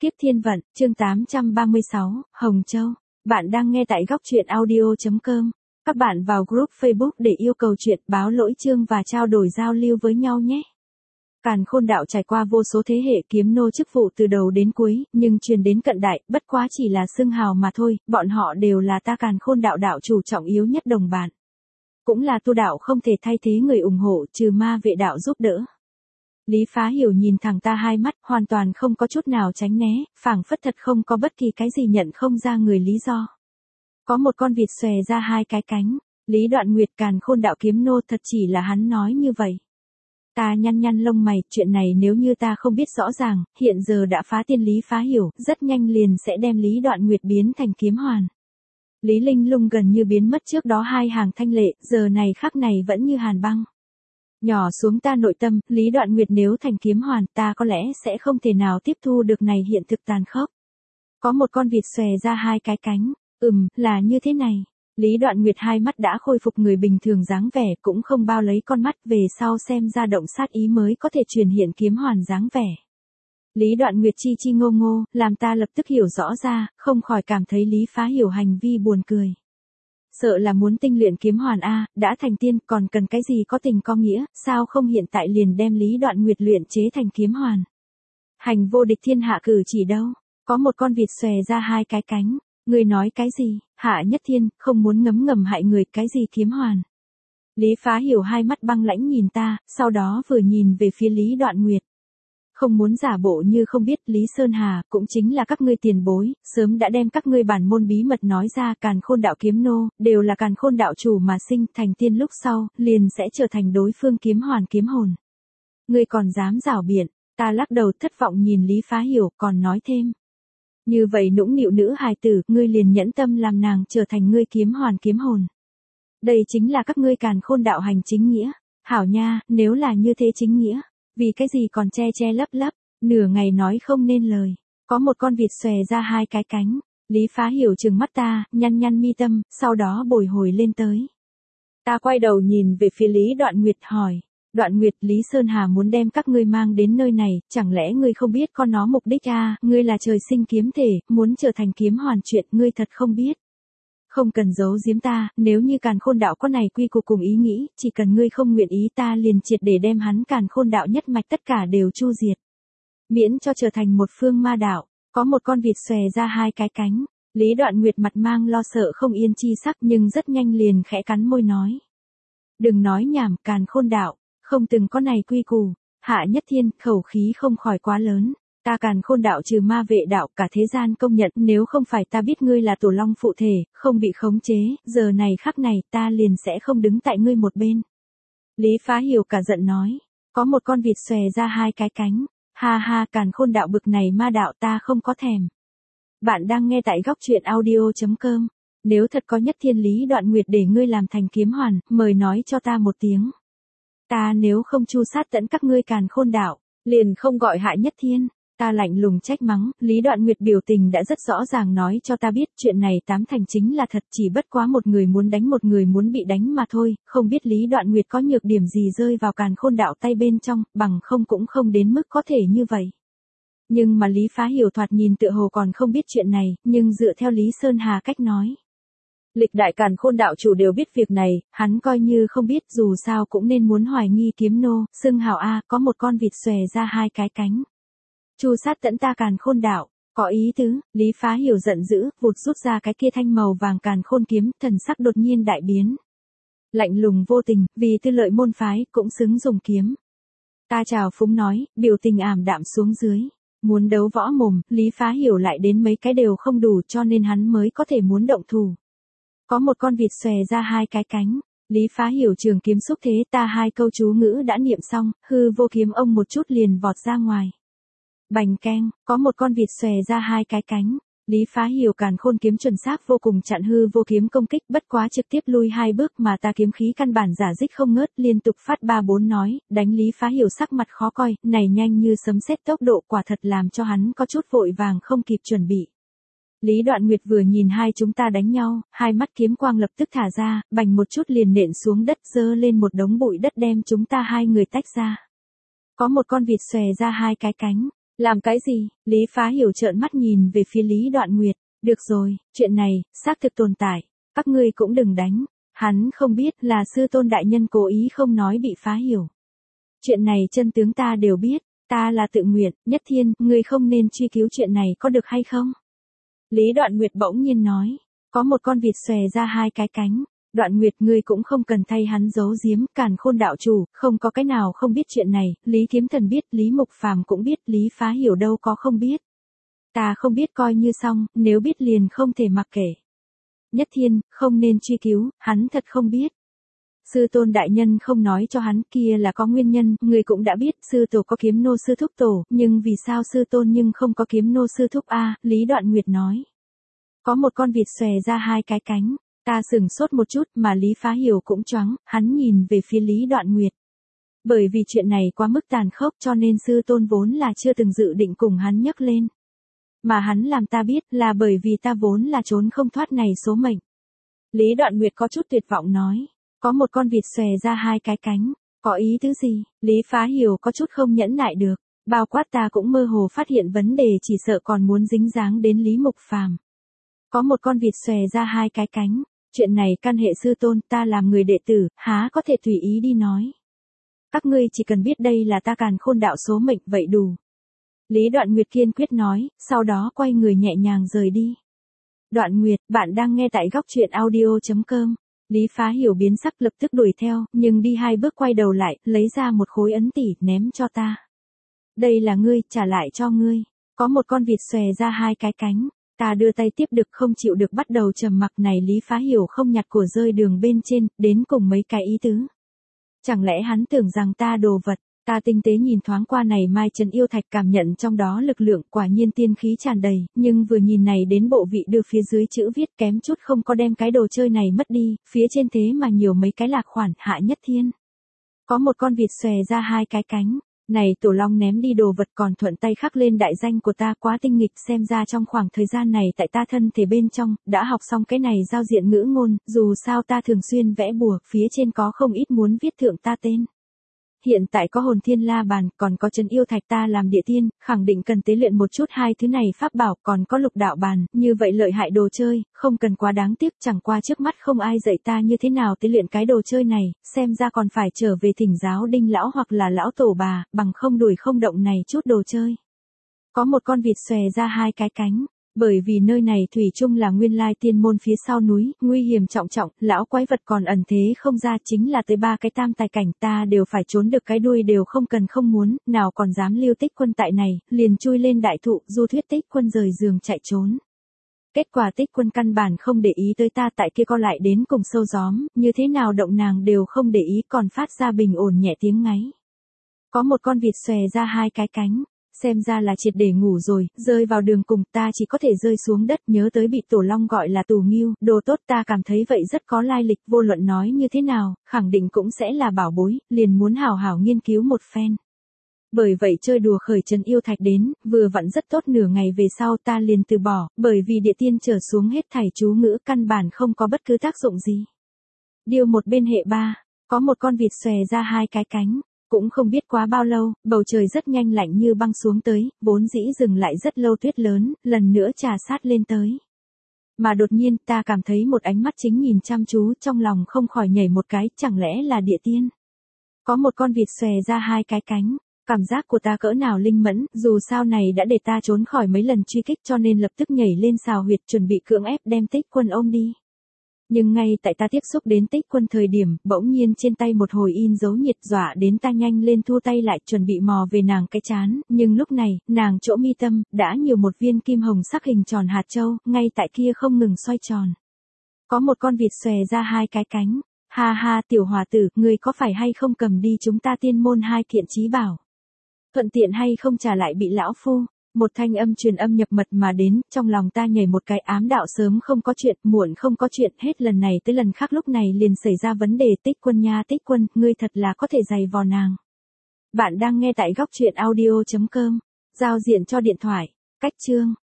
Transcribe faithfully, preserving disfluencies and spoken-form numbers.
Kiếp thiên vận, chương tám trăm ba mươi sáu, Hồng Châu. Bạn đang nghe tại góc truyện audio.com. Các bạn vào group Facebook để yêu cầu chuyện, báo lỗi chương và trao đổi giao lưu với nhau nhé. Càn Khôn đạo trải qua vô số thế hệ kiếm nô chức vụ từ đầu đến cuối, nhưng truyền đến cận đại, bất quá chỉ là xưng hào mà thôi, bọn họ đều là ta Càn Khôn đạo đạo chủ trọng yếu nhất đồng bạn. Cũng là tu đạo không thể thay thế người ủng hộ, trừ ma vệ đạo giúp đỡ. Lý Phá Hiểu nhìn thẳng ta hai mắt, hoàn toàn không có chút nào tránh né, phảng phất thật không có bất kỳ cái gì nhận không ra người lý do. Có một con vịt xòe ra hai cái cánh, Lý Đoạn Nguyệt Càn Khôn đạo kiếm nô, thật chỉ là hắn nói như vậy. Ta nhăn nhăn lông mày, chuyện này nếu như ta không biết rõ ràng, hiện giờ đã phá tiên Lý Phá Hiểu, rất nhanh liền sẽ đem Lý Đoạn Nguyệt biến thành kiếm hoàn. Lý Linh Lung gần như biến mất trước đó hai hàng thanh lệ, giờ này khắc này vẫn như hàn băng. Nhỏ xuống ta nội tâm, Lý Đoạn Nguyệt nếu thành kiếm hoàn, ta có lẽ sẽ không thể nào tiếp thu được này hiện thực tàn khốc. Có một con vịt xòe ra hai cái cánh, ừm, là như thế này. Lý Đoạn Nguyệt hai mắt đã khôi phục người bình thường dáng vẻ, cũng không bao lấy con mắt về sau xem ra động sát ý mới có thể truyền hiện kiếm hoàn dáng vẻ. Lý Đoạn Nguyệt chi chi ngô ngô, làm ta lập tức hiểu rõ ra, không khỏi cảm thấy Lý Phá Hiểu hành vi buồn cười. Sợ là muốn tinh luyện kiếm hoàn a, đã thành tiên còn cần cái gì có tình có nghĩa, sao không hiện tại liền đem Lý Đoạn Nguyệt luyện chế thành kiếm hoàn. Hành vô địch thiên hạ cử chỉ đâu, có một con vịt xòe ra hai cái cánh, người nói cái gì, Hạ Nhất Thiên, không muốn ngấm ngầm hại người, cái gì kiếm hoàn. Lý Phá Hiểu hai mắt băng lãnh nhìn ta, sau đó vừa nhìn về phía Lý Đoạn Nguyệt. Không muốn giả bộ như không biết, Lý Sơn Hà, cũng chính là các ngươi tiền bối, sớm đã đem các ngươi bản môn bí mật nói ra. Càn Khôn đạo kiếm nô, đều là Càn Khôn đạo chủ mà sinh, thành tiên lúc sau, liền sẽ trở thành đối phương kiếm hoàn kiếm hồn. Ngươi còn dám rảo biện, ta lắc đầu thất vọng nhìn Lý Phá Hiểu, còn nói thêm. Như vậy nũng nịu nữ hài tử, ngươi liền nhẫn tâm làm nàng trở thành ngươi kiếm hoàn kiếm hồn. Đây chính là các ngươi Càn Khôn đạo hành chính nghĩa. Hảo nha, nếu là như thế chính nghĩa. Vì cái gì còn che che lấp lấp, nửa ngày nói không nên lời. Có một con vịt xòe ra hai cái cánh, Lý Phá Hiểu trừng mắt ta, nhăn nhăn mi tâm, sau đó bồi hồi lên tới. Ta quay đầu nhìn về phía Lý Đoạn Nguyệt hỏi, Đoạn Nguyệt, Lý Sơn Hà muốn đem các ngươi mang đến nơi này, chẳng lẽ ngươi không biết con nó mục đích à, ngươi là trời sinh kiếm thể, muốn trở thành kiếm hoàn, chuyện ngươi thật không biết. Không cần giấu giếm ta, nếu như Càn Khôn đạo có này quy củ cùng ý nghĩ, chỉ cần ngươi không nguyện ý ta liền triệt để đem hắn Càn Khôn đạo nhất mạch tất cả đều chu diệt. Miễn cho trở thành một phương ma đạo, có một con vịt xòe ra hai cái cánh, Lý Đoạn Nguyệt mặt mang lo sợ không yên chi sắc nhưng rất nhanh liền khẽ cắn môi nói. Đừng nói nhảm, Càn Khôn đạo, không từng có này quy củ. Hạ Nhất Thiên, khẩu khí không khỏi quá lớn. Ta Càn Khôn đạo trừ ma vệ đạo, cả thế gian công nhận, nếu không phải ta biết ngươi là tổ long phụ thể, không bị khống chế, giờ này khắc này ta liền sẽ không đứng tại ngươi một bên. Lý Phá Hiểu cả giận nói, có một con vịt xòe ra hai cái cánh, ha ha, Càn Khôn đạo bực này ma đạo ta không có thèm. Bạn đang nghe tại góc truyện audio.com, nếu thật có Nhất Thiên Lý Đoạn Nguyệt để ngươi làm thành kiếm hoàn, mời nói cho ta một tiếng. Ta nếu không chu sát tận các ngươi Càn Khôn đạo, liền không gọi Hạ Nhất Thiên. Ta lạnh lùng trách mắng, Lý Đoạn Nguyệt biểu tình đã rất rõ ràng nói cho ta biết chuyện này tám thành chính là thật, chỉ bất quá một người muốn đánh một người muốn bị đánh mà thôi, không biết Lý Đoạn Nguyệt có nhược điểm gì rơi vào Càn Khôn đạo tay bên trong, bằng không cũng không đến mức có thể như vậy. Nhưng mà Lý Phá Hiểu thoạt nhìn tựa hồ còn không biết chuyện này, nhưng dựa theo Lý Sơn Hà cách nói. Lịch đại Càn Khôn đạo chủ đều biết việc này, hắn coi như không biết, dù sao cũng nên muốn hoài nghi kiếm nô, xưng hào a, có một con vịt xòe ra hai cái cánh. Chu sát tận ta Càn Khôn đạo, có ý tứ. Lý Phá Hiểu giận dữ, vụt rút ra cái kia thanh màu vàng Càn Khôn kiếm, thần sắc đột nhiên đại biến. Lạnh lùng vô tình, vì tư lợi môn phái, cũng xứng dùng kiếm. Ta chào phúng nói, biểu tình ảm đạm xuống dưới. Muốn đấu võ mồm, Lý Phá Hiểu lại đến mấy cái đều không đủ cho nên hắn mới có thể muốn động thủ. Có một con vịt xòe ra hai cái cánh. Lý Phá Hiểu trường kiếm xúc thế, ta hai câu chú ngữ đã niệm xong, hư vô kiếm ông một chút liền vọt ra ngoài. Bành keng, có một con vịt xòe ra hai cái cánh. Lý Phá Hiểu Càn Khôn kiếm chuẩn xác vô cùng chặn hư vô kiếm công kích, bất quá trực tiếp lui hai bước mà ta kiếm khí căn bản giả dích không ngớt, liên tục phát ba bốn nói, đánh Lý Phá Hiểu sắc mặt khó coi, này nhanh như sấm sét tốc độ quả thật làm cho hắn có chút vội vàng không kịp chuẩn bị. Lý Đoạn Nguyệt vừa nhìn hai chúng ta đánh nhau, hai mắt kiếm quang lập tức thả ra, bành một chút liền nện xuống đất, giơ lên một đống bụi đất đem chúng ta hai người tách ra. Có một con vịt xòe ra hai cái cánh. Làm cái gì? Lý Phá Hiểu trợn mắt nhìn về phía Lý Đoạn Nguyệt. Được rồi, chuyện này, xác thực tồn tại. Các ngươi cũng đừng đánh. Hắn không biết là sư tôn đại nhân cố ý không nói bị phá hiểu. Chuyện này chân tướng ta đều biết. Ta là tự nguyện, Nhất Thiên, ngươi không nên truy cứu chuyện này có được hay không? Lý Đoạn Nguyệt bỗng nhiên nói. Có một con vịt xòe ra hai cái cánh. Đoạn Nguyệt, ngươi cũng không cần thay hắn giấu giếm, Càn Khôn đạo chủ, không có cái nào không biết chuyện này, Lý Kiếm Thần biết, Lý Mục Phàm cũng biết, Lý Phá Hiểu đâu có không biết. Ta không biết coi như xong, nếu biết liền không thể mặc kệ. Nhất Thiên, không nên truy cứu, hắn thật không biết. Sư tôn đại nhân không nói cho hắn, kia là có nguyên nhân, người cũng đã biết, sư tổ có kiếm nô sư thúc tổ, nhưng vì sao sư tôn nhưng không có kiếm nô sư thúc a? Lý Đoạn Nguyệt nói. Có một con vịt xòe ra hai cái cánh. Ta sửng sốt một chút mà Lý Phá Hiểu cũng choáng, hắn nhìn về phía Lý Đoạn Nguyệt. Bởi vì chuyện này quá mức tàn khốc cho nên sư tôn vốn là chưa từng dự định cùng hắn nhấc lên. Mà hắn làm ta biết là bởi vì ta vốn là trốn không thoát này số mệnh. Lý Đoạn Nguyệt có chút tuyệt vọng nói. Có một con vịt xòe ra hai cái cánh. Có ý tứ gì? Lý Phá Hiểu có chút không nhẫn nại được. Bao quát ta cũng mơ hồ phát hiện vấn đề, chỉ sợ còn muốn dính dáng đến Lý Mục Phàm. Có một con vịt xòe ra hai cái cánh. Chuyện này căn hệ sư tôn, ta làm người đệ tử, há có thể tùy ý đi nói. Các ngươi chỉ cần biết đây là ta Càn Khôn đạo số mệnh vậy đủ. Lý Đoạn Nguyệt kiên quyết nói, sau đó quay người nhẹ nhàng rời đi. Đoạn Nguyệt, bạn đang nghe tại góc truyện audio chấm com. Lý Phá Hiểu biến sắc lập tức đuổi theo, nhưng đi hai bước quay đầu lại, lấy ra một khối ấn tỷ, ném cho ta. Đây là ngươi, trả lại cho ngươi. Có một con vịt xòe ra hai cái cánh. Ta đưa tay tiếp được không chịu được bắt đầu trầm mặc này Lý Phá Hiểu không nhặt của rơi đường bên trên, đến cùng mấy cái ý tứ. Chẳng lẽ hắn tưởng rằng ta đồ vật, ta tinh tế nhìn thoáng qua này Mai Trấn Yêu Thạch cảm nhận trong đó lực lượng quả nhiên tiên khí tràn đầy, nhưng vừa nhìn này đến bộ vị đưa phía dưới chữ viết kém chút không có đem cái đồ chơi này mất đi, phía trên thế mà nhiều mấy cái lạc khoản Hạ Nhất Thiên. Có một con vịt xòe ra hai cái cánh. Này Tổ Long ném đi đồ vật còn thuận tay khắc lên đại danh của ta, quá tinh nghịch, xem ra trong khoảng thời gian này tại ta thân thể bên trong, đã học xong cái này giao diện ngữ ngôn, dù sao ta thường xuyên vẽ bùa, phía trên có không ít muốn viết thượng ta tên. Hiện tại có hồn thiên la bàn, còn có Trấn Yêu Thạch ta làm địa tiên, khẳng định cần tế luyện một chút hai thứ này pháp bảo, còn có lục đạo bàn, như vậy lợi hại đồ chơi, không cần quá đáng tiếc, chẳng qua trước mắt không ai dạy ta như thế nào tế luyện cái đồ chơi này, xem ra còn phải trở về thỉnh giáo Đinh lão hoặc là lão tổ bà, bằng không đuổi không động này chút đồ chơi. Có một con vịt xòe ra hai cái cánh. Bởi vì nơi này thủy chung là nguyên lai tiên môn phía sau núi, nguy hiểm trọng trọng, lão quái vật còn ẩn thế không ra, chính là tới ba cái tam tài cảnh ta đều phải trốn được cái đuôi đều không cần không muốn, nào còn dám lưu Tích Quân tại này, liền chui lên đại thụ, du thuyết Tích Quân rời giường chạy trốn. Kết quả Tích Quân căn bản không để ý tới ta, tại kia co lại đến cùng sâu gióm, như thế nào động nàng đều không để ý, còn phát ra bình ổn nhẹ tiếng ngáy. Có một con vịt xòe ra hai cái cánh. Xem ra là triệt để ngủ rồi, rơi vào đường cùng, ta chỉ có thể rơi xuống đất, nhớ tới bị Tổ Long gọi là Tù Nghiêu, đồ tốt, ta cảm thấy vậy rất có lai lịch, vô luận nói như thế nào, khẳng định cũng sẽ là bảo bối, liền muốn hào hào nghiên cứu một phen. Bởi vậy chơi đùa khởi Trấn Yêu Thạch đến, vừa vặn rất tốt, nửa ngày về sau ta liền từ bỏ, bởi vì địa tiên trở xuống hết thảy chú ngữ căn bản không có bất cứ tác dụng gì. Điều một bên hệ ba, có một con vịt xòe ra hai cái cánh. Cũng không biết quá bao lâu, bầu trời rất nhanh lạnh như băng xuống tới, vốn dĩ dừng lại rất lâu tuyết lớn, lần nữa trà sát lên tới. Mà đột nhiên ta cảm thấy một ánh mắt chính nhìn chăm chú, trong lòng không khỏi nhảy một cái, chẳng lẽ là địa tiên. Có một con vịt xòe ra hai cái cánh, cảm giác của ta cỡ nào linh mẫn, dù sao này đã để ta trốn khỏi mấy lần truy kích cho nên lập tức nhảy lên xào huyệt chuẩn bị cưỡng ép đem Tích Quân ôm đi. Nhưng ngay tại ta tiếp xúc đến Tích Quân thời điểm, bỗng nhiên trên tay một hồi in dấu nhiệt, dọa đến ta nhanh lên thu tay lại chuẩn bị mò về nàng cái chán, nhưng lúc này, nàng chỗ mi tâm, đã nhiều một viên kim hồng sắc hình tròn hạt châu, ngay tại kia không ngừng xoay tròn. Có một con vịt xòe ra hai cái cánh, ha ha tiểu hòa tử, ngươi có phải hay không cầm đi chúng ta tiên môn hai kiện chí bảo? Thuận tiện hay không trả lại bị lão phu? Một thanh âm truyền âm nhập mật mà đến, trong lòng ta nhảy một cái, ám đạo sớm không có chuyện, muộn không có chuyện, hết lần này tới lần khác lúc này liền xảy ra vấn đề. Tích Quân nha, Tích Quân, ngươi thật là có thể giày vò nàng. Bạn đang nghe tại góc truyện audio chấm com, giao diện cho điện thoại, cách chương.